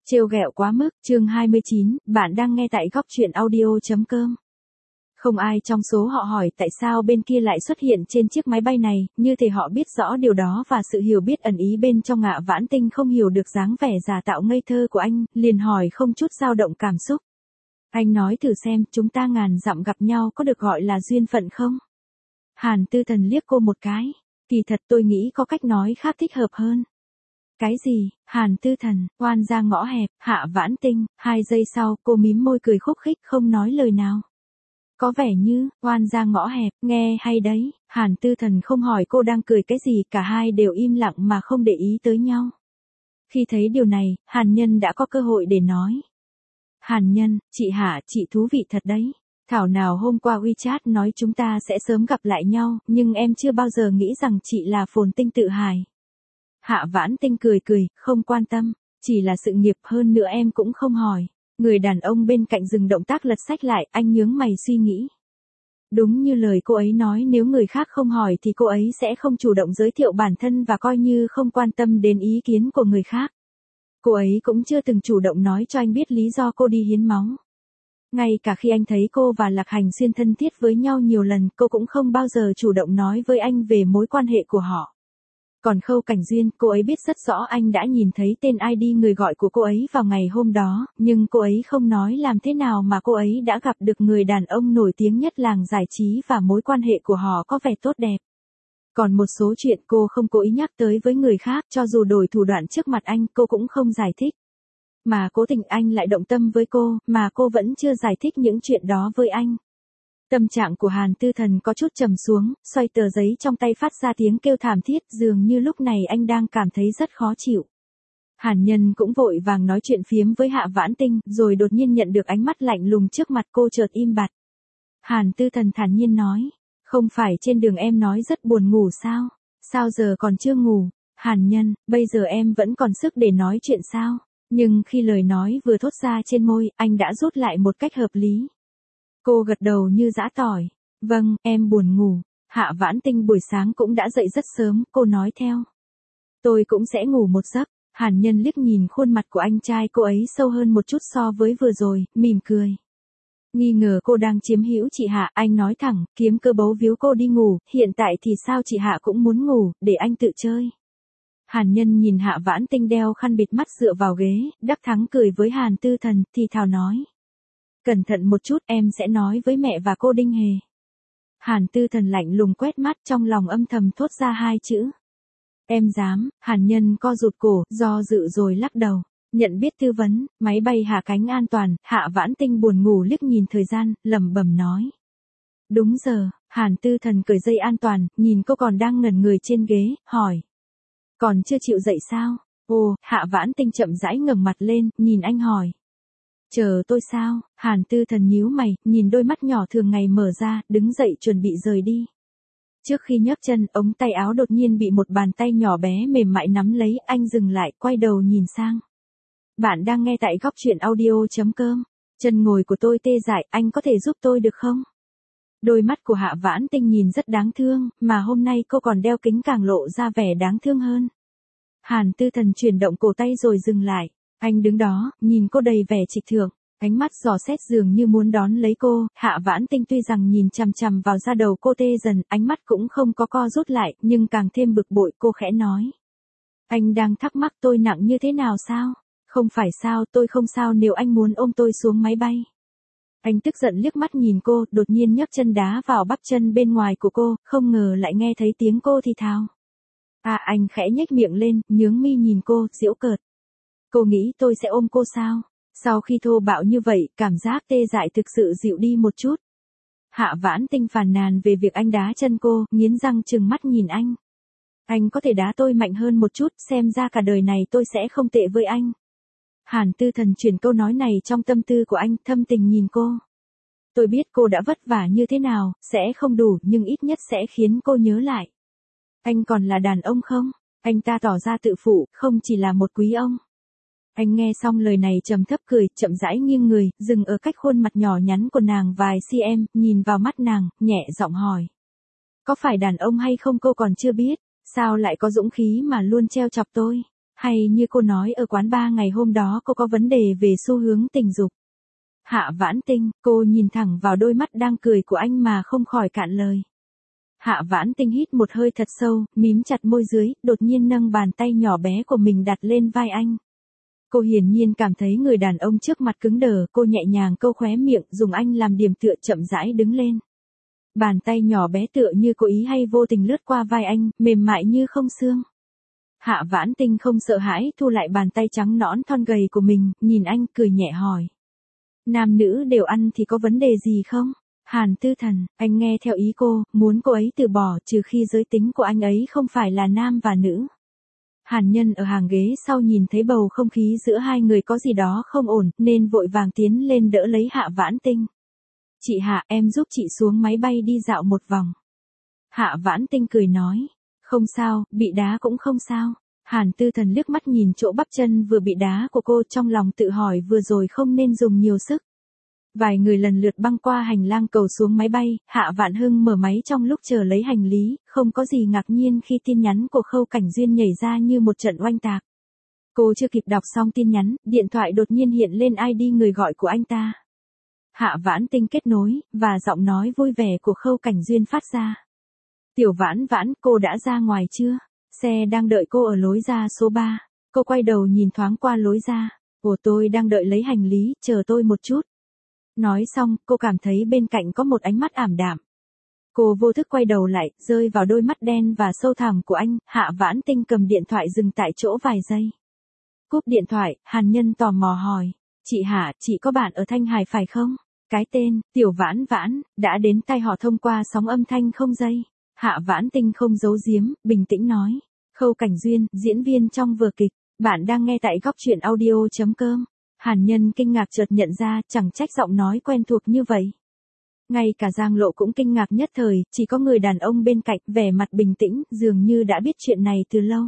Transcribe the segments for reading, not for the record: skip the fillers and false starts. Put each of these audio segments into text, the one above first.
Trêu ghẹo quá mức, chương 29, bạn đang nghe tại góc truyện audio.com. Không ai trong số họ hỏi tại sao bên kia lại xuất hiện trên chiếc máy bay này, như thể họ biết rõ điều đó và sự hiểu biết ẩn ý bên trong Hạ Vãn Tinh không hiểu được dáng vẻ giả tạo ngây thơ của anh, liền hỏi không chút dao động cảm xúc. Anh nói thử xem, chúng ta ngàn dặm gặp nhau có được gọi là duyên phận không? Hàn Tư Thần liếc cô một cái. Kỳ thật tôi nghĩ có cách nói khác thích hợp hơn. Cái gì? Hàn Tư Thần, oan ra ngõ hẹp, Hạ Vãn Tinh, 2 giây sau, cô mím môi cười khúc khích không nói lời nào. Có vẻ như, oan ra ngõ hẹp, nghe hay đấy, Hàn Tư Thần không hỏi cô đang cười cái gì, cả hai đều im lặng mà không để ý tới nhau. Khi thấy điều này, Hàn Nhân đã có cơ hội để nói. Hàn Nhân, chị Hạ, chị thú vị thật đấy. Thảo nào hôm qua WeChat nói chúng ta sẽ sớm gặp lại nhau, nhưng em chưa bao giờ nghĩ rằng chị là Phồn Tinh Tự Hải. Hạ Vãn Tinh cười cười, không quan tâm, chỉ là sự nghiệp hơn nữa em cũng không hỏi. Người đàn ông bên cạnh dừng động tác lật sách lại, anh nhướng mày suy nghĩ. Đúng như lời cô ấy nói, nếu người khác không hỏi thì cô ấy sẽ không chủ động giới thiệu bản thân và coi như không quan tâm đến ý kiến của người khác. Cô ấy cũng chưa từng chủ động nói cho anh biết lý do cô đi hiến máu. Ngay cả khi anh thấy cô và Lạc Hành Xuyên thân thiết với nhau nhiều lần, cô cũng không bao giờ chủ động nói với anh về mối quan hệ của họ. Còn Khâu Cảnh Duyên, cô ấy biết rất rõ anh đã nhìn thấy tên ID người gọi của cô ấy vào ngày hôm đó, nhưng cô ấy không nói làm thế nào mà cô ấy đã gặp được người đàn ông nổi tiếng nhất làng giải trí và mối quan hệ của họ có vẻ tốt đẹp. Còn một số chuyện cô không cố ý nhắc tới với người khác, cho dù đổi thủ đoạn trước mặt anh, cô cũng không giải thích. Mà cố tình anh lại động tâm với cô, mà cô vẫn chưa giải thích những chuyện đó với anh. Tâm trạng của Hàn Tư Thần có chút trầm xuống, xoay tờ giấy trong tay phát ra tiếng kêu thảm thiết, dường như lúc này anh đang cảm thấy rất khó chịu. Hàn Nhân cũng vội vàng nói chuyện phiếm với Hạ Vãn Tinh, rồi đột nhiên nhận được ánh mắt lạnh lùng trước mặt cô chợt im bặt. Hàn Tư Thần thản nhiên nói, không phải trên đường em nói rất buồn ngủ sao? Sao giờ còn chưa ngủ? Hàn Nhân, bây giờ em vẫn còn sức để nói chuyện sao? Nhưng khi lời nói vừa thốt ra trên môi, anh đã rút lại một cách hợp lý. Cô gật đầu như giã tỏi. Vâng, em buồn ngủ. Hạ Vãn Tinh buổi sáng cũng đã dậy rất sớm, cô nói theo. Tôi cũng sẽ ngủ một giấc. Hàn Nhân liếc nhìn khuôn mặt của anh trai cô ấy sâu hơn một chút so với vừa rồi, mỉm cười. Nghi ngờ cô đang chiếm hữu chị Hạ, anh nói thẳng, kiếm cơ bấu víu cô đi ngủ, hiện tại thì sao chị Hạ cũng muốn ngủ, để anh tự chơi. Hàn Nhân nhìn Hạ Vãn Tinh đeo khăn bịt mắt dựa vào ghế, đắc thắng cười với Hàn Tư Thần, thì thào nói. Cẩn thận một chút, em sẽ nói với mẹ và cô Đinh Hề. Hàn Tư Thần lạnh lùng quét mắt, trong lòng âm thầm thốt ra 2 chữ. Em dám. Hàn Nhân co rụt cổ, do dự rồi lắc đầu. Nhận biết tư vấn, máy bay hạ cánh an toàn, Hạ Vãn Tinh buồn ngủ liếc nhìn thời gian, lẩm bẩm nói. Đúng giờ. Hàn Tư Thần cởi dây an toàn, nhìn cô còn đang ngẩn người trên ghế, hỏi. Còn chưa chịu dậy sao? Ồ, Hạ Vãn Tinh chậm rãi ngẩng mặt lên, nhìn anh hỏi. Chờ tôi sao? Hàn Tư Thần nhíu mày, nhìn đôi mắt nhỏ thường ngày mở ra, đứng dậy chuẩn bị rời đi. Trước khi nhấc chân, ống tay áo đột nhiên bị một bàn tay nhỏ bé mềm mại nắm lấy, anh dừng lại, quay đầu nhìn sang. Bạn đang nghe tại góc truyện audio.com. Chân ngồi của tôi tê dại, anh có thể giúp tôi được không? Đôi mắt của Hạ Vãn Tinh nhìn rất đáng thương, mà hôm nay cô còn đeo kính càng lộ ra vẻ đáng thương hơn. Hàn Tư Thần chuyển động cổ tay rồi dừng lại. Anh đứng đó, nhìn cô đầy vẻ trịch thượng, ánh mắt dò xét dường như muốn đón lấy cô. Hạ Vãn Tinh tuy rằng nhìn chằm chằm vào da đầu cô tê dần, ánh mắt cũng không có co rút lại, nhưng càng thêm bực bội, cô khẽ nói. Anh đang thắc mắc tôi nặng như thế nào sao? Không phải sao, tôi không sao nếu anh muốn ôm tôi xuống máy bay. Anh tức giận liếc mắt nhìn cô, đột nhiên nhấc chân đá vào bắp chân bên ngoài của cô, không ngờ lại nghe thấy tiếng cô thì thào. Anh khẽ nhếch miệng lên, nhướng mi nhìn cô, giễu cợt. Cô nghĩ tôi sẽ ôm cô sao? Sau khi thô bạo như vậy, cảm giác tê dại thực sự dịu đi một chút. Hạ Vãn Tinh phàn nàn về việc anh đá chân cô, nghiến răng trừng mắt nhìn anh. Anh có thể đá tôi mạnh hơn một chút, xem ra cả đời này tôi sẽ không tệ với anh. Hàn Tư Thần chuyển câu nói này trong tâm tư của anh, thâm tình nhìn cô. Tôi biết cô đã vất vả như thế nào, sẽ không đủ, nhưng ít nhất sẽ khiến cô nhớ lại. Anh còn là đàn ông không? Anh ta tỏ ra tự phụ, không chỉ là một quý ông. Anh nghe xong lời này trầm thấp cười, chậm rãi nghiêng người, dừng ở cách khuôn mặt nhỏ nhắn của nàng vài cm, nhìn vào mắt nàng, nhẹ giọng hỏi. Có phải đàn ông hay không cô còn chưa biết, sao lại có dũng khí mà luôn trêu chọc tôi? Hay như cô nói ở quán bar ngày hôm đó cô có vấn đề về xu hướng tình dục. Hạ Vãn Tinh, cô nhìn thẳng vào đôi mắt đang cười của anh mà không khỏi cạn lời. Hạ Vãn Tinh hít một hơi thật sâu, mím chặt môi dưới, đột nhiên nâng bàn tay nhỏ bé của mình đặt lên vai anh. Cô hiển nhiên cảm thấy người đàn ông trước mặt cứng đờ, cô nhẹ nhàng câu khóe miệng, dùng anh làm điểm tựa chậm rãi đứng lên. Bàn tay nhỏ bé tựa như cố ý hay vô tình lướt qua vai anh, mềm mại như không xương. Hạ Vãn Tinh không sợ hãi, thu lại bàn tay trắng nõn thon gầy của mình, nhìn anh cười nhẹ hỏi. Nam nữ đều ăn thì có vấn đề gì không? Hàn Tư Thần, anh nghe theo ý cô, muốn cô ấy từ bỏ trừ khi giới tính của anh ấy không phải là nam và nữ. Hàn Nhân ở hàng ghế sau nhìn thấy bầu không khí giữa hai người có gì đó không ổn, nên vội vàng tiến lên đỡ lấy Hạ Vãn Tinh. Chị Hạ, em giúp chị xuống máy bay đi dạo một vòng. Hạ Vãn Tinh cười nói. Không sao, bị đá cũng không sao. Hàn Tư Thần liếc mắt nhìn chỗ bắp chân vừa bị đá của cô, trong lòng tự hỏi vừa rồi không nên dùng nhiều sức. Vài người lần lượt băng qua hành lang cầu xuống máy bay, Hạ Vạn Hưng mở máy trong lúc chờ lấy hành lý, không có gì ngạc nhiên khi tin nhắn của Khâu Cảnh Duyên nhảy ra như một trận oanh tạc. Cô chưa kịp đọc xong tin nhắn, điện thoại đột nhiên hiện lên ID người gọi của anh ta. Hạ Vãn Tinh kết nối, và giọng nói vui vẻ của Khâu Cảnh Duyên phát ra. Tiểu Vãn Vãn, cô đã ra ngoài chưa? Xe đang đợi cô ở lối ra số 3. Cô quay đầu nhìn thoáng qua lối ra. Ồ, tôi đang đợi lấy hành lý, chờ tôi một chút. Nói xong, cô cảm thấy bên cạnh có một ánh mắt ảm đạm. Cô vô thức quay đầu lại, rơi vào đôi mắt đen và sâu thẳm của anh. Hạ Vãn Tinh cầm điện thoại dừng tại chỗ vài giây. Cúp điện thoại, Hàn Nhân tò mò hỏi. Chị Hạ, chị có bạn ở Thanh Hải phải không? Cái tên, Tiểu Vãn Vãn, đã đến tai họ thông qua sóng âm thanh không dây. Hạ Vãn Tinh không giấu giếm, bình tĩnh nói. Khâu Cảnh Duyên, diễn viên trong vở kịch. Bạn đang nghe tại góc truyện audio.com. Hàn Nhân kinh ngạc chợt nhận ra, chẳng trách giọng nói quen thuộc như vậy. Ngay cả Giang Lộ cũng kinh ngạc nhất thời, chỉ có người đàn ông bên cạnh, vẻ mặt bình tĩnh, dường như đã biết chuyện này từ lâu.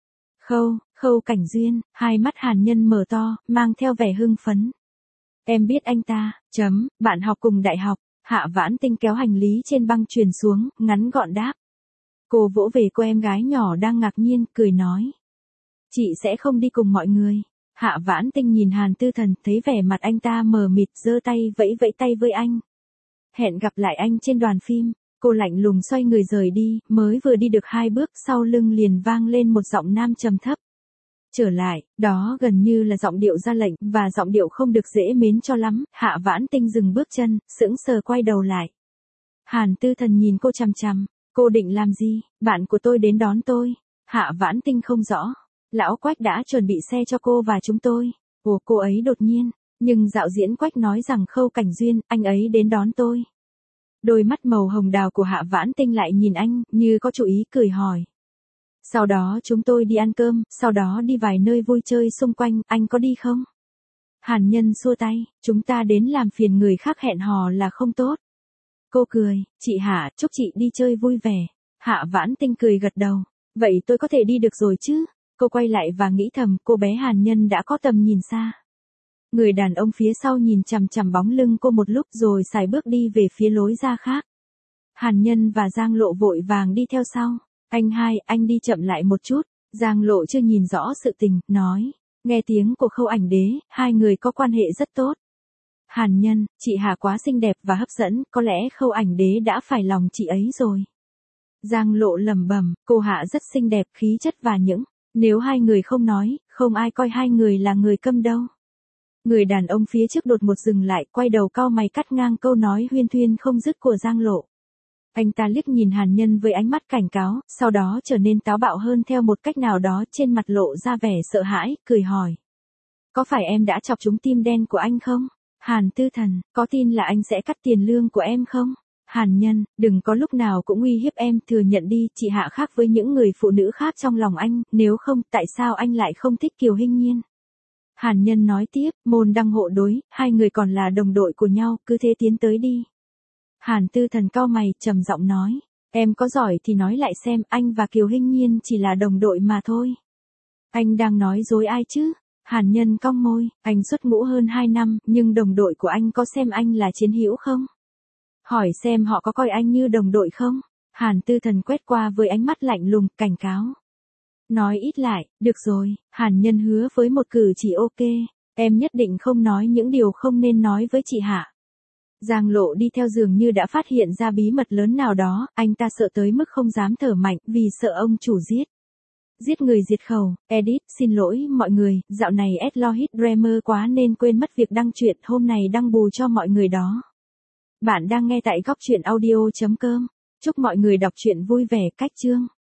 Khâu Cảnh Duyên, hai mắt Hàn Nhân mở to, mang theo vẻ hưng phấn. Em biết anh ta, bạn học cùng đại học. Hạ Vãn Tinh kéo hành lý trên băng truyền xuống, ngắn gọn đáp. Cô vỗ về cô em gái nhỏ đang ngạc nhiên, cười nói. Chị sẽ không đi cùng mọi người. Hạ Vãn Tinh nhìn Hàn Tư Thần, thấy vẻ mặt anh ta mờ mịt, giơ tay vẫy vẫy tay với anh. Hẹn gặp lại anh trên đoàn phim. Cô lạnh lùng xoay người rời đi, mới vừa đi được 2 bước, sau lưng liền vang lên một giọng nam trầm thấp. Trở lại, đó gần như là giọng điệu ra lệnh, và giọng điệu không được dễ mến cho lắm. Hạ Vãn Tinh dừng bước chân, sững sờ quay đầu lại. Hàn Tư Thần nhìn cô chằm chằm. Cô định làm gì? Bạn của tôi đến đón tôi. Hạ Vãn Tinh không rõ. Lão Quách đã chuẩn bị xe cho cô và chúng tôi. Ồ, cô ấy đột nhiên. Nhưng dạo diễn Quách nói rằng Khâu Cảnh Duyên, anh ấy đến đón tôi. Đôi mắt màu hồng đào của Hạ Vãn Tinh lại nhìn anh, như có chủ ý, cười hỏi. Sau đó chúng tôi đi ăn cơm, sau đó đi vài nơi vui chơi xung quanh, anh có đi không? Hàn Nhân xua tay, chúng ta đến làm phiền người khác hẹn hò là không tốt. Cô cười, chị Hạ, chúc chị đi chơi vui vẻ. Hạ Vãn Tinh cười gật đầu. Vậy tôi có thể đi được rồi chứ? Cô quay lại và nghĩ thầm, cô bé Hàn Nhân đã có tầm nhìn xa. Người đàn ông phía sau nhìn chằm chằm bóng lưng cô một lúc rồi sải bước đi về phía lối ra khác. Hàn Nhân và Giang Lộ vội vàng đi theo sau. Anh hai, anh đi chậm lại một chút. Giang Lộ chưa nhìn rõ sự tình, nói. Nghe tiếng của Khâu Ảnh Đế, hai người có quan hệ rất tốt. Hàn Nhân, chị Hà quá xinh đẹp và hấp dẫn, có lẽ Khâu Ảnh Đế đã phải lòng chị ấy rồi. Giang Lộ lẩm bẩm, cô Hạ rất xinh đẹp, khí chất và những. Nếu hai người không nói, không ai coi hai người là người câm đâu. Người đàn ông phía trước đột một dừng lại, quay đầu cau mày cắt ngang câu nói huyên thuyên không dứt của Giang Lộ. Anh ta liếc nhìn Hàn Nhân với ánh mắt cảnh cáo, sau đó trở nên táo bạo hơn theo một cách nào đó, trên mặt lộ ra vẻ sợ hãi, cười hỏi. Có phải em đã chọc trúng tim đen của anh không? Hàn Tư Thần, có tin là anh sẽ cắt tiền lương của em không? Hàn Nhân, đừng có lúc nào cũng uy hiếp em, thừa nhận đi, chị Hạ khác với những người phụ nữ khác trong lòng anh, nếu không, tại sao anh lại không thích Kiều Hinh Nhiên? Hàn Nhân nói tiếp, môn đăng hộ đối, hai người còn là đồng đội của nhau, cứ thế tiến tới đi. Hàn Tư Thần cau mày, trầm giọng nói, em có giỏi thì nói lại xem, anh và Kiều Hinh Nhiên chỉ là đồng đội mà thôi. Anh đang nói dối ai chứ? Hàn Nhân cong môi, anh xuất ngũ hơn 2 năm, nhưng đồng đội của anh có xem anh là chiến hữu không? Hỏi xem họ có coi anh như đồng đội không? Hàn Tư Thần quét qua với ánh mắt lạnh lùng, cảnh cáo. Nói ít lại, được rồi, Hàn Nhân hứa với một cử chỉ ok, em nhất định không nói những điều không nên nói với chị Hạ. Giang Lộ đi theo dường như đã phát hiện ra bí mật lớn nào đó, anh ta sợ tới mức không dám thở mạnh vì sợ ông chủ giết. Giết người diệt khẩu, edit, xin lỗi mọi người, dạo này Elohit Dreamer quá nên quên mất việc đăng truyện, hôm nay đăng bù cho mọi người đó. Bạn đang nghe tại góc truyện audio.com. Chúc mọi người đọc truyện vui vẻ. Cách chương.